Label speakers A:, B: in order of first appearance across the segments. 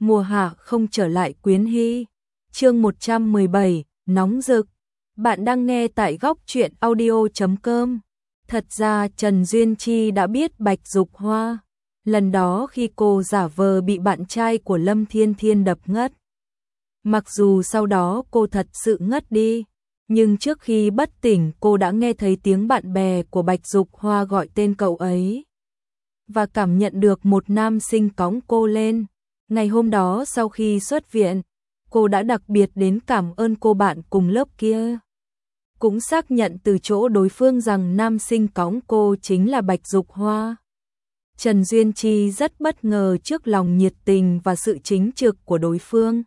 A: mùa hạ không trở lại Quyến Hy. Chương 117, nóng rực. Bạn đang nghe tại góc truyện audio.com. Thật ra Trần Duyên Chi đã biết Bạch Dục Hoa. Lần đó khi cô giả vờ bị bạn trai của Lâm Thiên Thiên đập ngất. Mặc dù sau đó cô thật sự ngất đi, nhưng trước khi bất tỉnh cô đã nghe thấy tiếng bạn bè của Bạch Dục Hoa gọi tên cậu ấy. Và cảm nhận được một nam sinh cõng cô lên. Ngày hôm đó sau khi xuất viện, cô đã đặc biệt đến cảm ơn cô bạn cùng lớp kia. Cũng xác nhận từ chỗ đối phương rằng nam sinh cõng cô chính là Bạch Dục Hoa. Trần Duyên Chi rất bất ngờ trước lòng nhiệt tình và sự chính trực của đối phương.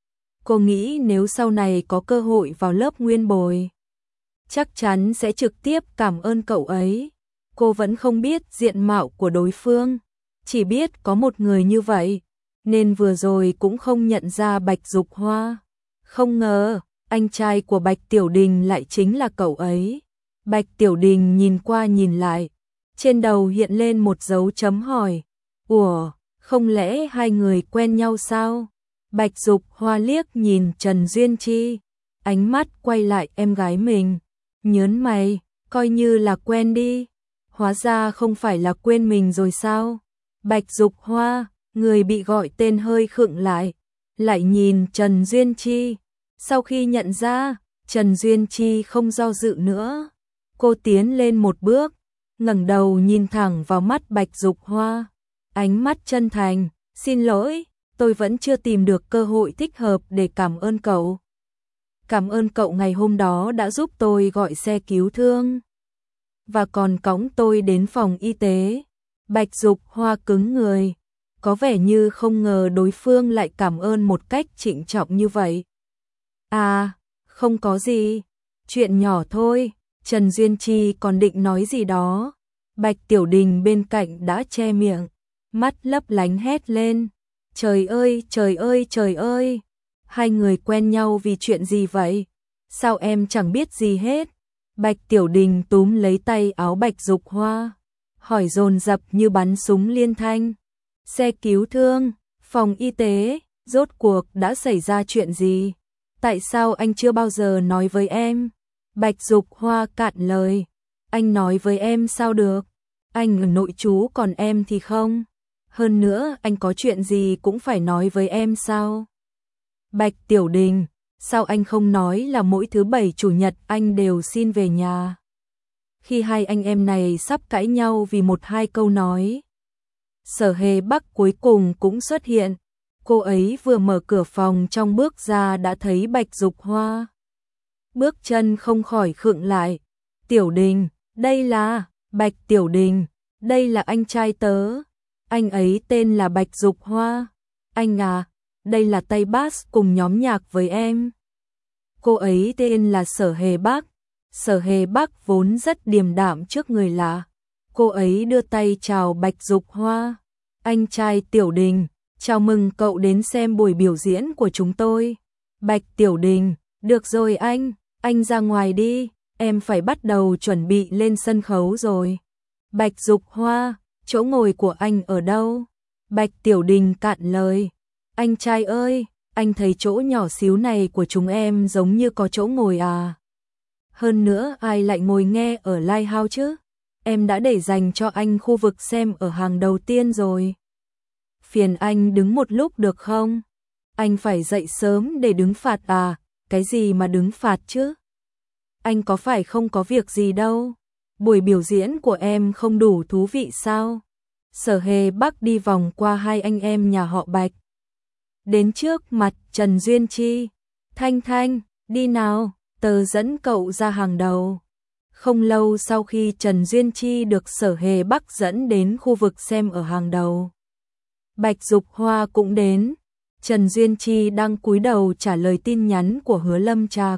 A: Cô nghĩ nếu sau này có cơ hội vào lớp nguyên bồi, chắc chắn sẽ trực tiếp cảm ơn cậu ấy. Cô vẫn không biết diện mạo của đối phương, chỉ biết có một người như vậy, nên vừa rồi cũng không nhận ra Bạch Dục Hoa. Không ngờ, anh trai của Bạch Tiểu Đình lại chính là cậu ấy. Bạch Tiểu Đình nhìn qua nhìn lại, trên đầu hiện lên một dấu chấm hỏi. Ủa, không lẽ hai người quen nhau sao? Bạch Dục Hoa liếc nhìn Trần Duyên Chi, ánh mắt quay lại em gái mình, nhớn mày, coi như là quen đi. Hóa ra không phải là quên mình rồi sao? Bạch Dục Hoa, người bị gọi tên hơi khựng lại nhìn Trần Duyên Chi. Sau khi nhận ra, Trần Duyên Chi không do dự nữa. Cô tiến lên một bước, ngẩng đầu nhìn thẳng vào mắt Bạch Dục Hoa. Ánh mắt chân thành, xin lỗi, tôi vẫn chưa tìm được cơ hội thích hợp để cảm ơn cậu. Cảm ơn cậu ngày hôm đó đã giúp tôi gọi xe cứu thương và còn cõng tôi đến phòng y tế. Bạch Dục Hoa cứng người, có vẻ như không ngờ đối phương lại cảm ơn một cách trịnh trọng như vậy. À, không có gì, chuyện nhỏ thôi. Trần Duyên Chi còn định nói gì đó, Bạch Tiểu Đình bên cạnh đã che miệng, mắt lấp lánh hét lên. Trời ơi, trời ơi, trời ơi, hai người quen nhau vì chuyện gì vậy? Sao em chẳng biết gì hết? Bạch Tiểu Đình túm lấy tay áo Bạch Dục Hoa, hỏi dồn dập như bắn súng liên thanh. Xe cứu thương, phòng y tế, rốt cuộc đã xảy ra chuyện gì? Tại sao anh chưa bao giờ nói với em? Bạch Dục Hoa cạn lời, anh nói với em sao được? Anh ở nội trú còn em thì không. Hơn nữa anh có chuyện gì cũng phải nói với em sao? Bạch Tiểu Đình, sao anh không nói là mỗi thứ bảy chủ nhật anh đều xin về nhà? Khi hai anh em này sắp cãi nhau vì một hai câu nói, Sở Hề Bắc cuối cùng cũng xuất hiện. Cô ấy vừa mở cửa phòng trong bước ra đã thấy Bạch Dục Hoa. Bước chân không khỏi khựng lại. Tiểu Đình, đây là... Bạch Tiểu Đình, đây là anh trai tớ. Anh ấy tên là Bạch Dục Hoa. Anh à, đây là Tây Bass cùng nhóm nhạc với em. Cô ấy tên là Sở Hề Bắc. Sở Hề Bắc vốn rất điềm đạm trước người lạ. Cô ấy đưa tay chào Bạch Dục Hoa. Anh trai Tiểu Đình, chào mừng cậu đến xem buổi biểu diễn của chúng tôi. Bạch Tiểu Đình, được rồi anh ra ngoài đi, em phải bắt đầu chuẩn bị lên sân khấu rồi. Bạch Dục Hoa, chỗ ngồi của anh ở đâu? Bạch Tiểu Đình cạn lời. Anh trai ơi, anh thấy chỗ nhỏ xíu này của chúng em giống như có chỗ ngồi à? Hơn nữa ai lại ngồi nghe ở Lighthouse chứ? Em đã để dành cho anh khu vực xem ở hàng đầu tiên rồi. Phiền anh đứng một lúc được không? Anh phải dậy sớm để đứng phạt à? Cái gì mà đứng phạt chứ? Anh có phải không có việc gì đâu? Buổi biểu diễn của em không đủ thú vị sao? Sở Hề Bắc đi vòng qua hai anh em nhà họ Bạch, đến trước mặt Trần Duyên Chi. Thanh Thanh, đi nào, tớ dẫn cậu ra hàng đầu. Không lâu sau khi Trần Duyên Chi được Sở Hề Bắc dẫn đến khu vực xem ở hàng đầu, Bạch Dục Hoa cũng đến. Trần Duyên Chi đang cúi đầu trả lời tin nhắn của Hứa Lâm Trạc.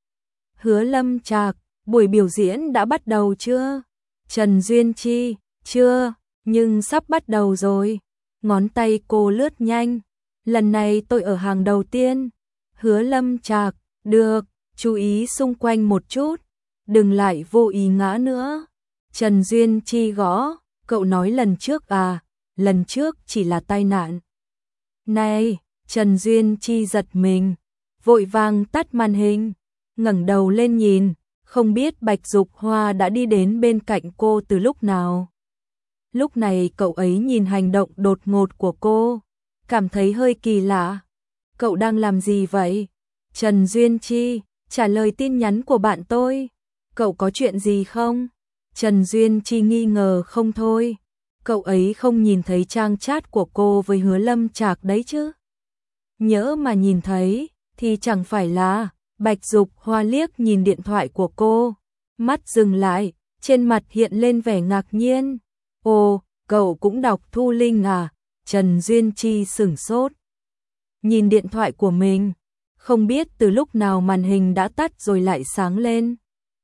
A: Hứa Lâm Trạc, buổi biểu diễn đã bắt đầu chưa? Trần Duyên Chi, chưa, nhưng sắp bắt đầu rồi. Ngón tay cô lướt nhanh. Lần này tôi ở hàng đầu tiên. Hứa Lâm Trạc, được, chú ý xung quanh một chút, đừng lại vô ý ngã nữa. Trần Duyên Chi gõ, cậu nói lần trước à? Lần trước chỉ là tai nạn. Này, Trần Duyên Chi giật mình, vội vàng tắt màn hình, ngẩng đầu lên nhìn, không biết Bạch Dục Hoa đã đi đến bên cạnh cô từ lúc nào. Lúc này cậu ấy nhìn hành động đột ngột của cô, cảm thấy hơi kỳ lạ. Cậu đang làm gì vậy? Trần Duyên Chi, trả lời tin nhắn của bạn tôi. Cậu có chuyện gì không? Trần Duyên Chi nghi ngờ không thôi. Cậu ấy không nhìn thấy trang chat của cô với Hứa Lâm Trạc đấy chứ? Nhỡ mà nhìn thấy, thì chẳng phải là... Bạch Dục Hoa liếc nhìn điện thoại của cô, mắt dừng lại, trên mặt hiện lên vẻ ngạc nhiên. Ồ, cậu cũng đọc Thu Linh à? Trần Duyên Chi sửng sốt. Nhìn điện thoại của mình, không biết từ lúc nào màn hình đã tắt rồi lại sáng lên.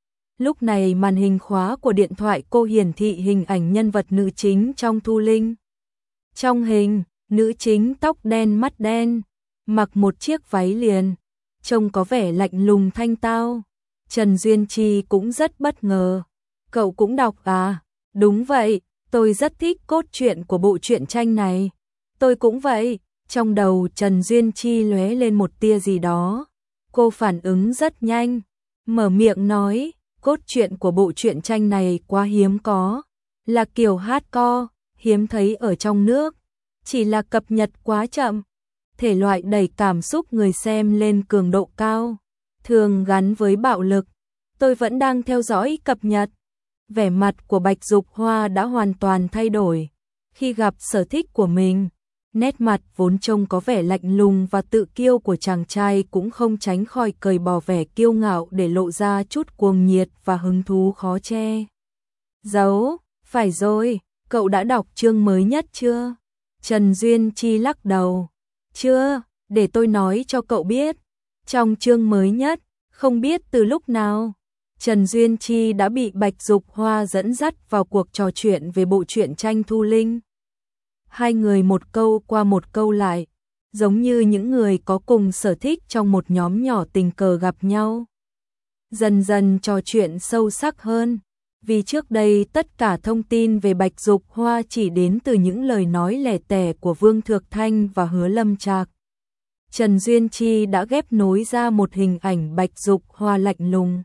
A: Lúc này màn hình khóa của điện thoại cô hiển thị hình ảnh nhân vật nữ chính trong Thu Linh. Trong hình, nữ chính tóc đen mắt đen, mặc một chiếc váy liền, trông có vẻ lạnh lùng thanh tao. Trần Duyên Chi cũng rất bất ngờ. Cậu cũng đọc à? Đúng vậy, tôi rất thích cốt truyện của bộ truyện tranh này. Tôi cũng vậy. Trong đầu Trần Duyên Chi lóe lên một tia gì đó. Cô phản ứng rất nhanh, mở miệng nói, cốt truyện của bộ truyện tranh này quá hiếm có, là kiểu hardcore, hiếm thấy ở trong nước, chỉ là cập nhật quá chậm. Thể loại đẩy cảm xúc người xem lên cường độ cao, thường gắn với bạo lực. Tôi vẫn đang theo dõi cập nhật. Vẻ mặt của Bạch Dục Hoa đã hoàn toàn thay đổi. Khi gặp sở thích của mình, nét mặt vốn trông có vẻ lạnh lùng và tự kiêu của chàng trai cũng không tránh khỏi cởi bỏ vẻ kiêu ngạo để lộ ra chút cuồng nhiệt và hứng thú khó che giấu. Phải rồi, cậu đã đọc chương mới nhất chưa? Trần Duyên Chi lắc đầu. Chưa, để tôi nói cho cậu biết. Trong chương mới nhất, không biết từ lúc nào, Trần Duyên Chi đã bị Bạch Dục Hoa dẫn dắt vào cuộc trò chuyện về bộ truyện tranh Thu Linh. Hai người một câu qua một câu lại, giống như những người có cùng sở thích trong một nhóm nhỏ tình cờ gặp nhau. Dần dần trò chuyện sâu sắc hơn, vì trước đây tất cả thông tin về Bạch Dục Hoa chỉ đến từ những lời nói lẻ tẻ của Vương Thược Thanh và Hứa Lâm Trạc. Trần Duyên Chi đã ghép nối ra một hình ảnh Bạch Dục Hoa lạnh lùng,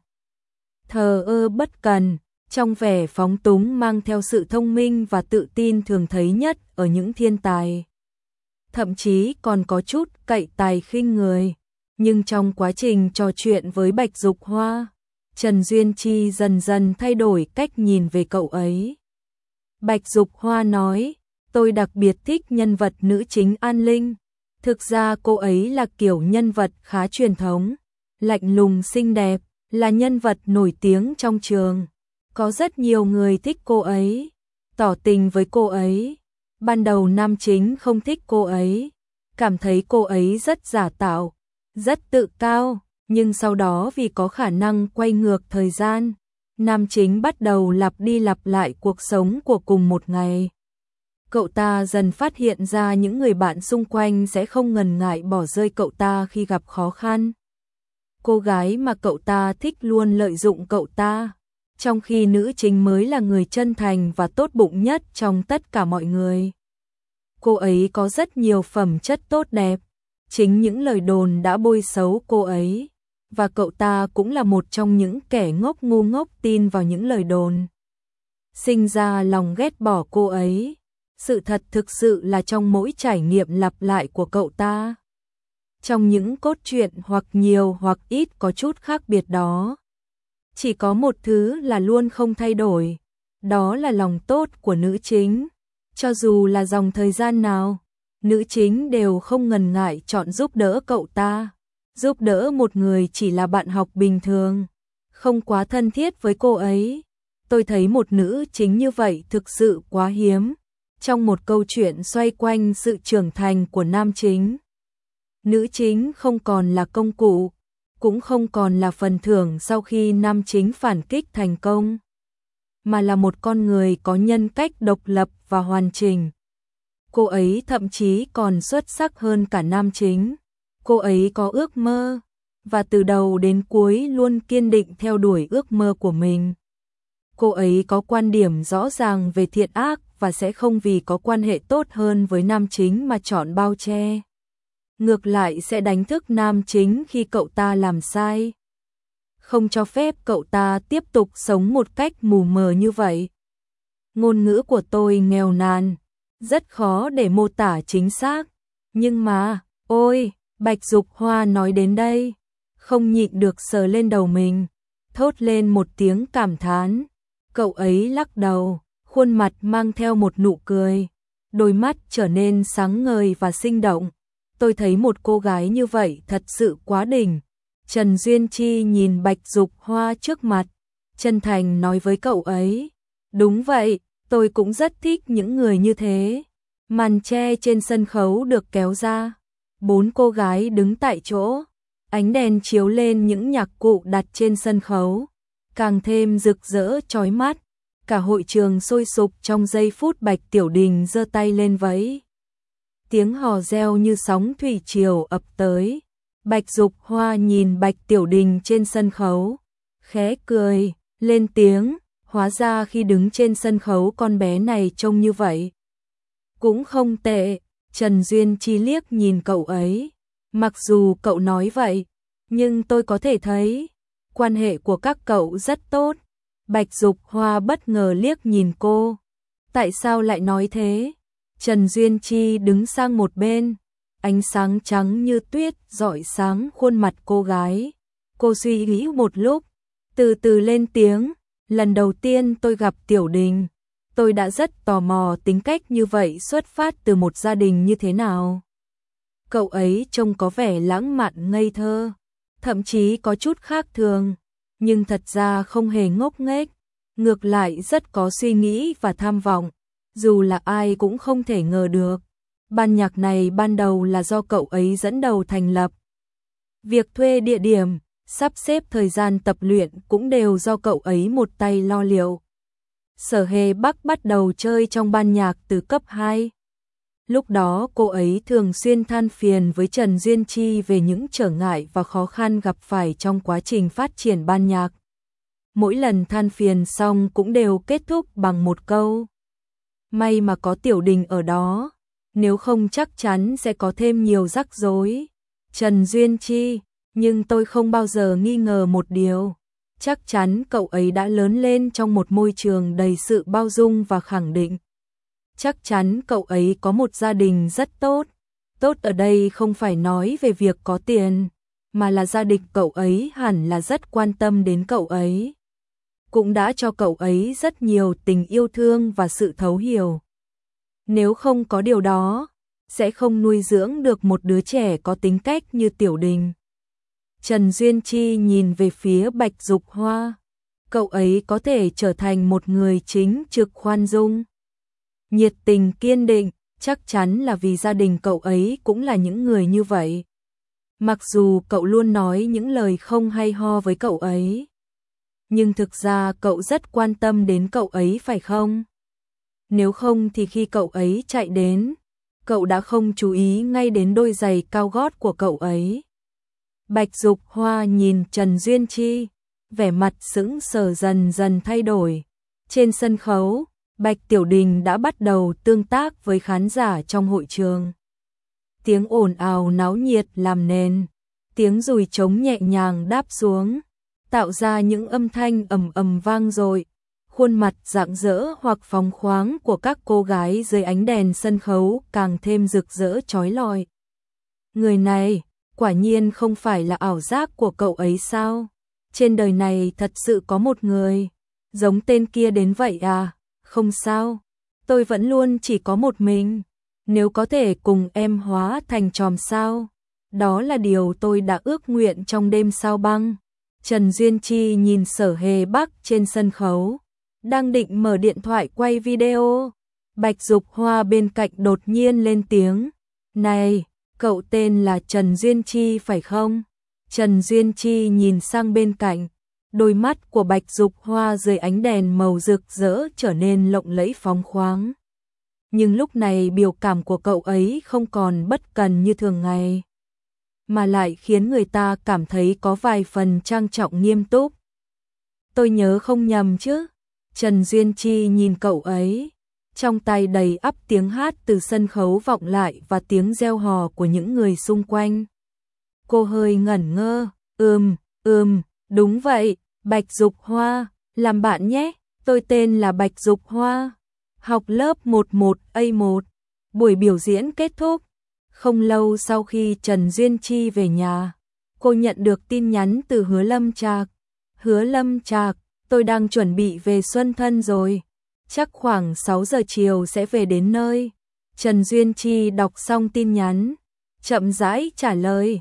A: thờ ơ bất cần, trong vẻ phóng túng mang theo sự thông minh và tự tin thường thấy nhất ở những thiên tài. Thậm chí còn có chút cậy tài khinh người. Nhưng trong quá trình trò chuyện với Bạch Dục Hoa, Trần Duyên Chi dần dần thay đổi cách nhìn về cậu ấy. Bạch Dục Hoa nói, tôi đặc biệt thích nhân vật nữ chính An Linh. Thực ra cô ấy là kiểu nhân vật khá truyền thống, lạnh lùng xinh đẹp, là nhân vật nổi tiếng trong trường. Có rất nhiều người thích cô ấy, tỏ tình với cô ấy. Ban đầu nam chính không thích cô ấy, cảm thấy cô ấy rất giả tạo, rất tự cao, nhưng sau đó vì có khả năng quay ngược thời gian, nam chính bắt đầu lặp đi lặp lại cuộc sống của cùng một ngày. Cậu ta dần phát hiện ra những người bạn xung quanh sẽ không ngần ngại bỏ rơi cậu ta khi gặp khó khăn. Cô gái mà cậu ta thích luôn lợi dụng cậu ta, trong khi nữ chính mới là người chân thành và tốt bụng nhất trong tất cả mọi người. Cô ấy có rất nhiều phẩm chất tốt đẹp, chính những lời đồn đã bôi xấu cô ấy, và cậu ta cũng là một trong những kẻ ngốc ngu ngốc tin vào những lời đồn, sinh ra lòng ghét bỏ cô ấy. Sự thật thực sự là trong mỗi trải nghiệm lặp lại của cậu ta, trong những cốt truyện hoặc nhiều hoặc ít có chút khác biệt đó, chỉ có một thứ là luôn không thay đổi, đó là lòng tốt của nữ chính. Cho dù là dòng thời gian nào, nữ chính đều không ngần ngại chọn giúp đỡ cậu ta, giúp đỡ một người chỉ là bạn học bình thường, không quá thân thiết với cô ấy. Tôi thấy một nữ chính như vậy thực sự quá hiếm. Trong một câu chuyện xoay quanh sự trưởng thành của nam chính, nữ chính không còn là công cụ, cũng không còn là phần thưởng sau khi nam chính phản kích thành công, mà là một con người có nhân cách độc lập và hoàn chỉnh. Cô ấy thậm chí còn xuất sắc hơn cả nam chính. Cô ấy có ước mơ, và từ đầu đến cuối luôn kiên định theo đuổi ước mơ của mình. Cô ấy có quan điểm rõ ràng về thiện ác và sẽ không vì có quan hệ tốt hơn với nam chính mà chọn bao che. ngược lại sẽ đánh thức nam chính khi cậu ta làm sai. Không cho phép cậu ta tiếp tục sống một cách mù mờ như vậy. Ngôn ngữ của tôi nghèo nàn, rất khó để mô tả chính xác. Nhưng mà, ôi, Bạch Dục Hoa nói đến đây, không nhịn được sờ lên đầu mình, thốt lên một tiếng cảm thán. Cậu ấy lắc đầu, khuôn mặt mang theo một nụ cười, đôi mắt trở nên sáng ngời và sinh động. Tôi thấy một cô gái như vậy thật sự quá đỉnh. Trần Duyên Chi nhìn Bạch Dục Hoa trước mặt, chân thành nói với cậu ấy. Đúng vậy, tôi cũng rất thích những người như thế. Màn che trên sân khấu được kéo ra. 4 cô gái đứng tại chỗ. Ánh đèn chiếu lên những nhạc cụ đặt trên sân khấu, càng thêm rực rỡ chói mắt. Cả hội trường sôi sục trong giây phút Bạch Tiểu Đình giơ tay lên vẫy. Tiếng hò reo như sóng thủy triều ập tới. Bạch Dục Hoa nhìn Bạch Tiểu Đình trên sân khấu, khẽ cười, lên tiếng, hóa ra khi đứng trên sân khấu con bé này trông như vậy. Cũng không tệ. Trần Duyên Chi liếc nhìn cậu ấy. Mặc dù cậu nói vậy, nhưng tôi có thể thấy quan hệ của các cậu rất tốt. Bạch Dục Hoa bất ngờ liếc nhìn cô. Tại sao lại nói thế? Trần Duyên Chi đứng sang một bên, ánh sáng trắng như tuyết rọi sáng khuôn mặt cô gái. Cô suy nghĩ một lúc, từ từ lên tiếng. Lần đầu tiên tôi gặp Tiểu Đình, tôi đã rất tò mò tính cách như vậy xuất phát từ một gia đình như thế nào. Cậu ấy trông có vẻ lãng mạn ngây thơ, thậm chí có chút khác thường, nhưng thật ra không hề ngốc nghếch, ngược lại rất có suy nghĩ và tham vọng, dù là ai cũng không thể ngờ được. Ban nhạc này ban đầu là do cậu ấy dẫn đầu thành lập. Việc thuê địa điểm, sắp xếp thời gian tập luyện cũng đều do cậu ấy một tay lo liệu. Sở Hề Bắc bắt đầu chơi trong ban nhạc từ cấp 2. Lúc đó cô ấy thường xuyên than phiền với Trần Duyên Chi về những trở ngại và khó khăn gặp phải trong quá trình phát triển ban nhạc. Mỗi lần than phiền xong cũng đều kết thúc bằng một câu: may mà có Tiểu Đình ở đó, nếu không chắc chắn sẽ có thêm nhiều rắc rối. Trần Duyên Chi, nhưng tôi không bao giờ nghi ngờ một điều, chắc chắn cậu ấy đã lớn lên trong một môi trường đầy sự bao dung và khẳng định. Chắc chắn cậu ấy có một gia đình rất tốt. Tốt ở đây không phải nói về việc có tiền, mà là gia đình cậu ấy hẳn là rất quan tâm đến cậu ấy. Cũng đã cho cậu ấy rất nhiều tình yêu thương và sự thấu hiểu. Nếu không có điều đó, sẽ không nuôi dưỡng được một đứa trẻ có tính cách như Tiểu Đình. Trần Duyên Chi nhìn về phía Bạch Dục Hoa. Cậu ấy có thể trở thành một người chính trực khoan dung, nhiệt tình kiên định, chắc chắn là vì gia đình cậu ấy cũng là những người như vậy. Mặc dù cậu luôn nói những lời không hay ho với cậu ấy, nhưng thực ra cậu rất quan tâm đến cậu ấy phải không? Nếu không thì khi cậu ấy chạy đến, cậu đã không chú ý ngay đến đôi giày cao gót của cậu ấy. Bạch Dục Hoa nhìn Trần Duyên Chi, vẻ mặt sững sờ dần dần thay đổi. Trên sân khấu, Bạch Tiểu Đình đã bắt đầu tương tác với khán giả trong hội trường. Tiếng ồn ào náo nhiệt làm nền, tiếng dùi trống nhẹ nhàng đáp xuống, tạo ra những âm thanh ầm ầm vang dội. Khuôn mặt rạng rỡ hoặc phóng khoáng của các cô gái dưới ánh đèn sân khấu càng thêm rực rỡ chói lọi. Người này, quả nhiên không phải là ảo giác của cậu ấy sao? Trên đời này thật sự có một người giống tên kia đến vậy à? Không sao, tôi vẫn luôn chỉ có một mình. Nếu có thể cùng em hóa thành chòm sao, đó là điều tôi đã ước nguyện trong đêm sao băng. Trần Duyên Chi nhìn Sở Hề Bắc trên sân khấu, đang định mở điện thoại quay video. Bạch Dục Hoa bên cạnh đột nhiên lên tiếng. Này, cậu tên là Trần Duyên Chi phải không? Trần Duyên Chi nhìn sang bên cạnh, đôi mắt của Bạch Dục Hoa dưới ánh đèn màu rực rỡ trở nên lộng lẫy phóng khoáng. Nhưng lúc này biểu cảm của cậu ấy không còn bất cần như thường ngày, mà lại khiến người ta cảm thấy có vài phần trang trọng nghiêm túc. Tôi nhớ không nhầm chứ? Trần Duyên Chi nhìn cậu ấy, trong tai đầy ắp tiếng hát từ sân khấu vọng lại và tiếng reo hò của những người xung quanh. Cô hơi ngẩn ngơ, đúng vậy, Bạch Dục Hoa, làm bạn nhé, tôi tên là Bạch Dục Hoa, học lớp 11A1. Buổi biểu diễn kết thúc. Không lâu sau khi Trần Duyên Chi về nhà, cô nhận được tin nhắn từ Hứa Lâm Trạc. Hứa Lâm Trạc, tôi đang chuẩn bị về Xuân Thân rồi. Chắc khoảng 6 giờ chiều sẽ về đến nơi. Trần Duyên Chi đọc xong tin nhắn, chậm rãi trả lời,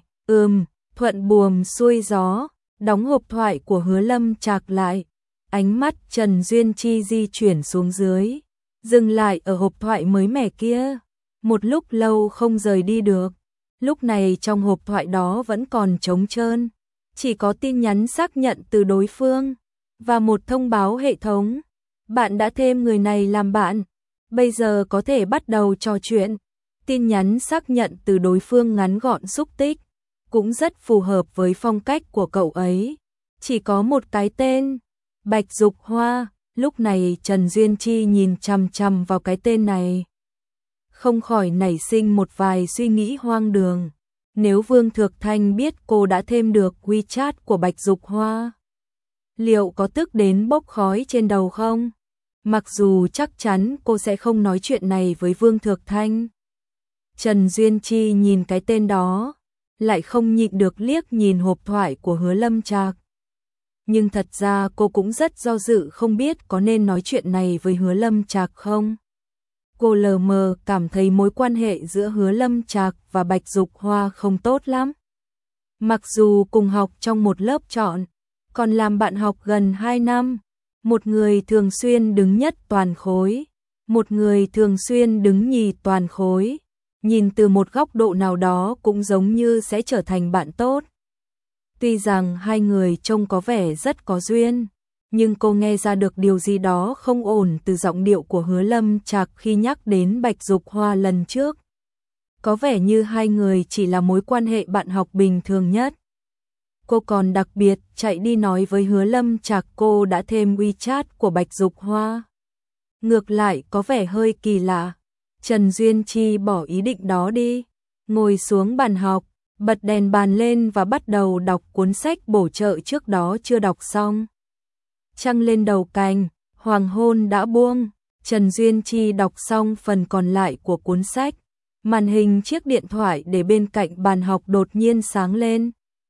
A: thuận buồm xuôi gió, đóng hộp thoại của Hứa Lâm Trạc lại. Ánh mắt Trần Duyên Chi di chuyển xuống dưới, dừng lại ở hộp thoại mới mẻ kia. Một lúc lâu không rời đi được. Lúc này trong hộp thoại đó vẫn còn trống trơn, chỉ có tin nhắn xác nhận từ đối phương và một thông báo hệ thống. Bạn đã thêm người này làm bạn, bây giờ có thể bắt đầu trò chuyện. Tin nhắn xác nhận từ đối phương ngắn gọn xúc tích, cũng rất phù hợp với phong cách của cậu ấy. Chỉ có một cái tên, Bạch Dục Hoa. Lúc này Trần Duyên Chi nhìn chằm chằm vào cái tên này, không khỏi nảy sinh một vài suy nghĩ hoang đường. Nếu Vương Thược Thanh biết cô đã thêm được WeChat của Bạch Dục Hoa, liệu có tức đến bốc khói trên đầu không? Mặc dù chắc chắn cô sẽ không nói chuyện này với Vương Thược Thanh. Trần Duyên Chi nhìn cái tên đó, lại không nhịn được liếc nhìn hộp thoại của Hứa Lâm Trạc. Nhưng thật ra cô cũng rất do dự không biết có nên nói chuyện này với Hứa Lâm Trạc không. Cô lờ mờ cảm thấy mối quan hệ giữa Hứa Lâm Trạc và Bạch Dục Hoa không tốt lắm. Mặc dù cùng học trong một lớp chọn, còn làm bạn học gần 2 năm, một người thường xuyên đứng nhất toàn khối, một người thường xuyên đứng nhì toàn khối, nhìn từ một góc độ nào đó cũng giống như sẽ trở thành bạn tốt. Tuy rằng hai người trông có vẻ rất có duyên, nhưng cô nghe ra được điều gì đó không ổn từ giọng điệu của Hứa Lâm Trạc khi nhắc đến Bạch Dục Hoa lần trước. Có vẻ như hai người chỉ là mối quan hệ bạn học bình thường nhất. Cô còn đặc biệt chạy đi nói với Hứa Lâm Trạc cô đã thêm WeChat của Bạch Dục Hoa. Ngược lại có vẻ hơi kỳ lạ. Trần Duyên Chi bỏ ý định đó đi, ngồi xuống bàn học, bật đèn bàn lên và bắt đầu đọc cuốn sách bổ trợ trước đó chưa đọc xong. Trăng lên đầu cành, hoàng hôn đã buông, Trần Duyên Chi đọc xong phần còn lại của cuốn sách. Màn hình chiếc điện thoại để bên cạnh bàn học đột nhiên sáng lên.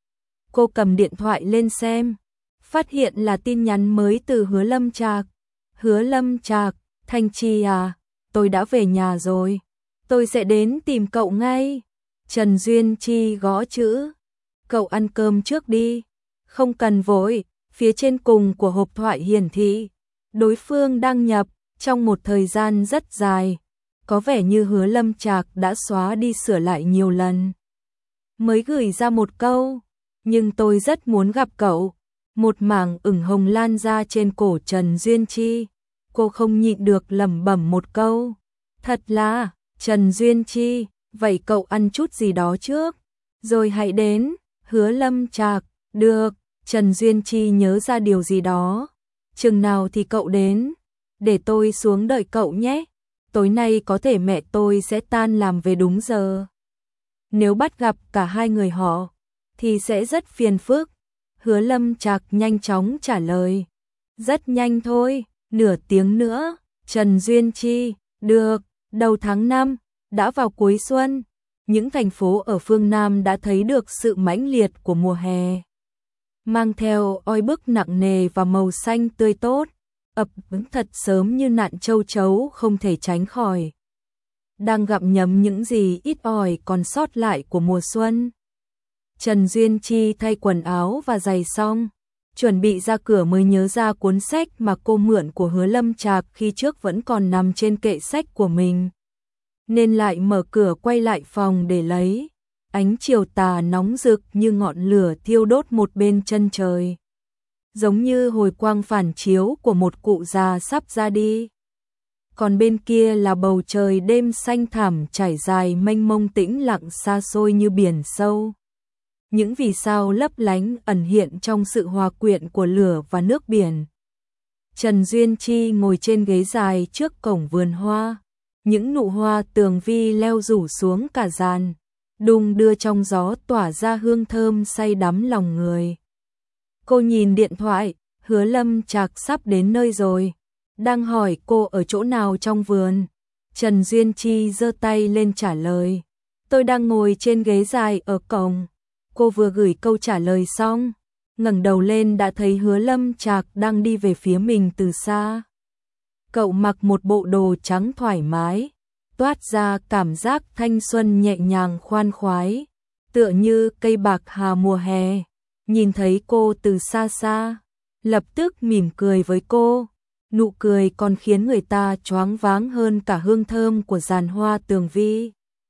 A: Cô cầm điện thoại lên xem, phát hiện là tin nhắn mới từ Hứa Lâm Trạc. Hứa Lâm Trạc, Thanh Chi à, tôi đã về nhà rồi, tôi sẽ đến tìm cậu ngay. Trần Duyên Chi gõ chữ, cậu ăn cơm trước đi, không cần vội. Phía trên cùng của hộp thoại hiển thị, đối phương đăng nhập trong một thời gian rất dài, có vẻ như Hứa Lâm Trạc đã xóa đi sửa lại nhiều lần. Mới gửi ra một câu, nhưng tôi rất muốn gặp cậu. Một mảng ửng hồng lan ra trên cổ Trần Duyên Chi, cô không nhịn được lẩm bẩm một câu. Thật là, Trần Duyên Chi, vậy cậu ăn chút gì đó trước, rồi hãy đến. Hứa Lâm Trạc, được. Trần Duyên Chi nhớ ra điều gì đó. Chừng nào thì cậu đến, để tôi xuống đợi cậu nhé. Tối nay có thể mẹ tôi sẽ tan làm về đúng giờ. Nếu bắt gặp cả hai người họ, thì sẽ rất phiền phức. Hứa Lâm Trạc nhanh chóng trả lời. Rất nhanh thôi, nửa tiếng nữa. Trần Duyên Chi, được, đầu tháng 5, đã vào cuối xuân. Những thành phố ở phương Nam đã thấy được sự mãnh liệt của mùa hè, mang theo oi bức nặng nề và màu xanh tươi tốt, ập ứng thật sớm như nạn châu chấu không thể tránh khỏi. Đang gặm nhấm những gì ít ỏi còn sót lại của mùa xuân. Trần Duyên Chi thay quần áo và giày xong, chuẩn bị ra cửa mới nhớ ra cuốn sách mà cô mượn của Hứa Lâm Trạc khi trước vẫn còn nằm trên kệ sách của mình, nên lại mở cửa quay lại phòng để lấy. Ánh chiều tà nóng rực như ngọn lửa thiêu đốt một bên chân trời, giống như hồi quang phản chiếu của một cụ già sắp ra đi. Còn bên kia là bầu trời đêm xanh thẳm trải dài mênh mông tĩnh lặng xa xôi như biển sâu. Những vì sao lấp lánh ẩn hiện trong sự hòa quyện của lửa và nước biển. Trần Duyên Chi ngồi trên ghế dài trước cổng vườn hoa. Những nụ hoa tường vi leo rủ xuống cả giàn, đung đưa trong gió tỏa ra hương thơm say đắm lòng người. Cô nhìn điện thoại, Hứa Lâm Trạc sắp đến nơi rồi. Đang hỏi cô ở chỗ nào trong vườn. Trần Duyên Chi giơ tay lên trả lời. Tôi đang ngồi trên ghế dài ở cổng. Cô vừa gửi câu trả lời xong, ngẩng đầu lên đã thấy Hứa Lâm Trạc đang đi về phía mình từ xa. Cậu mặc một bộ đồ trắng thoải mái, toát ra cảm giác thanh xuân nhẹ nhàng khoan khoái, tựa như cây bạc hà mùa hè. Nhìn thấy cô từ xa xa, lập tức mỉm cười với cô. Nụ cười còn khiến người ta choáng váng hơn cả hương thơm của giàn hoa tường vi.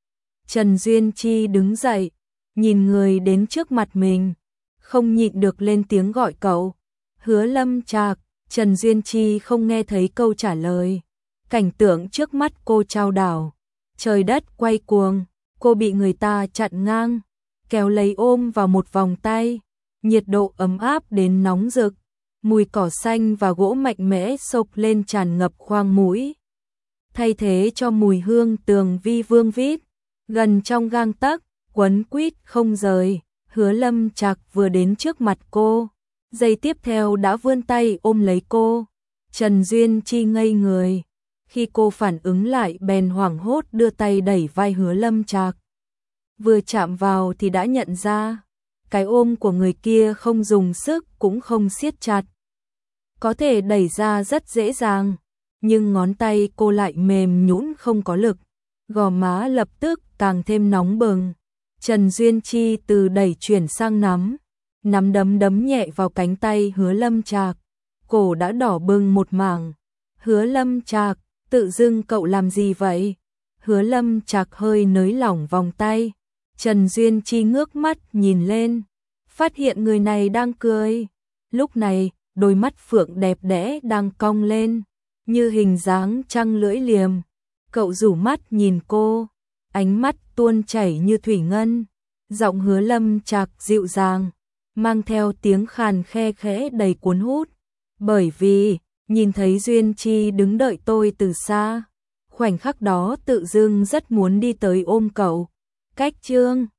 A: Trần Duyên Chi đứng dậy, nhìn người đến trước mặt mình, không nhịn được lên tiếng gọi cậu. Hứa Lâm Trạc. Trần Duyên Chi không nghe thấy câu trả lời. Cảnh tượng trước mắt cô chao đảo, trời đất quay cuồng, cô bị người ta chặn ngang, kéo lấy ôm vào một vòng tay, nhiệt độ ấm áp đến nóng rực, mùi cỏ xanh và gỗ mạnh mẽ xộc lên tràn ngập khoang mũi, thay thế cho mùi hương tường vi vương vít, gần trong gang tấc, quấn quýt không rời. Hứa Lâm Trạc vừa đến trước mặt cô, giây tiếp theo đã vươn tay ôm lấy cô. Trần Duyên Chi ngây người, khi cô phản ứng lại bèn hoảng hốt đưa tay đẩy vai Hứa Lâm Trạc. Vừa chạm vào thì đã nhận ra, cái ôm của người kia không dùng sức cũng không siết chặt. Có thể đẩy ra rất dễ dàng, nhưng ngón tay cô lại mềm nhũn không có lực, gò má lập tức càng thêm nóng bừng. Trần Duyên Chi từ đẩy chuyển sang nắm đấm đấm nhẹ vào cánh tay Hứa Lâm Trạc, cổ đã đỏ bừng một mảng. Hứa Lâm Trạc, tự dưng cậu làm gì vậy? Hứa Lâm Trạc hơi nới lỏng vòng tay. Trần Duyên Chi ngước mắt nhìn lên, phát hiện người này đang cười. Lúc này, đôi mắt phượng đẹp đẽ đang cong lên, như hình dáng trăng lưỡi liềm. Cậu rủ mắt nhìn cô, ánh mắt tuôn chảy như thủy ngân. Giọng Hứa Lâm Trạc dịu dàng, mang theo tiếng khàn khe khẽ đầy cuốn hút. Bởi vì, nhìn thấy Duyên Chi đứng đợi tôi từ xa, khoảnh khắc đó tự dưng rất muốn đi tới ôm cậu. Cách chương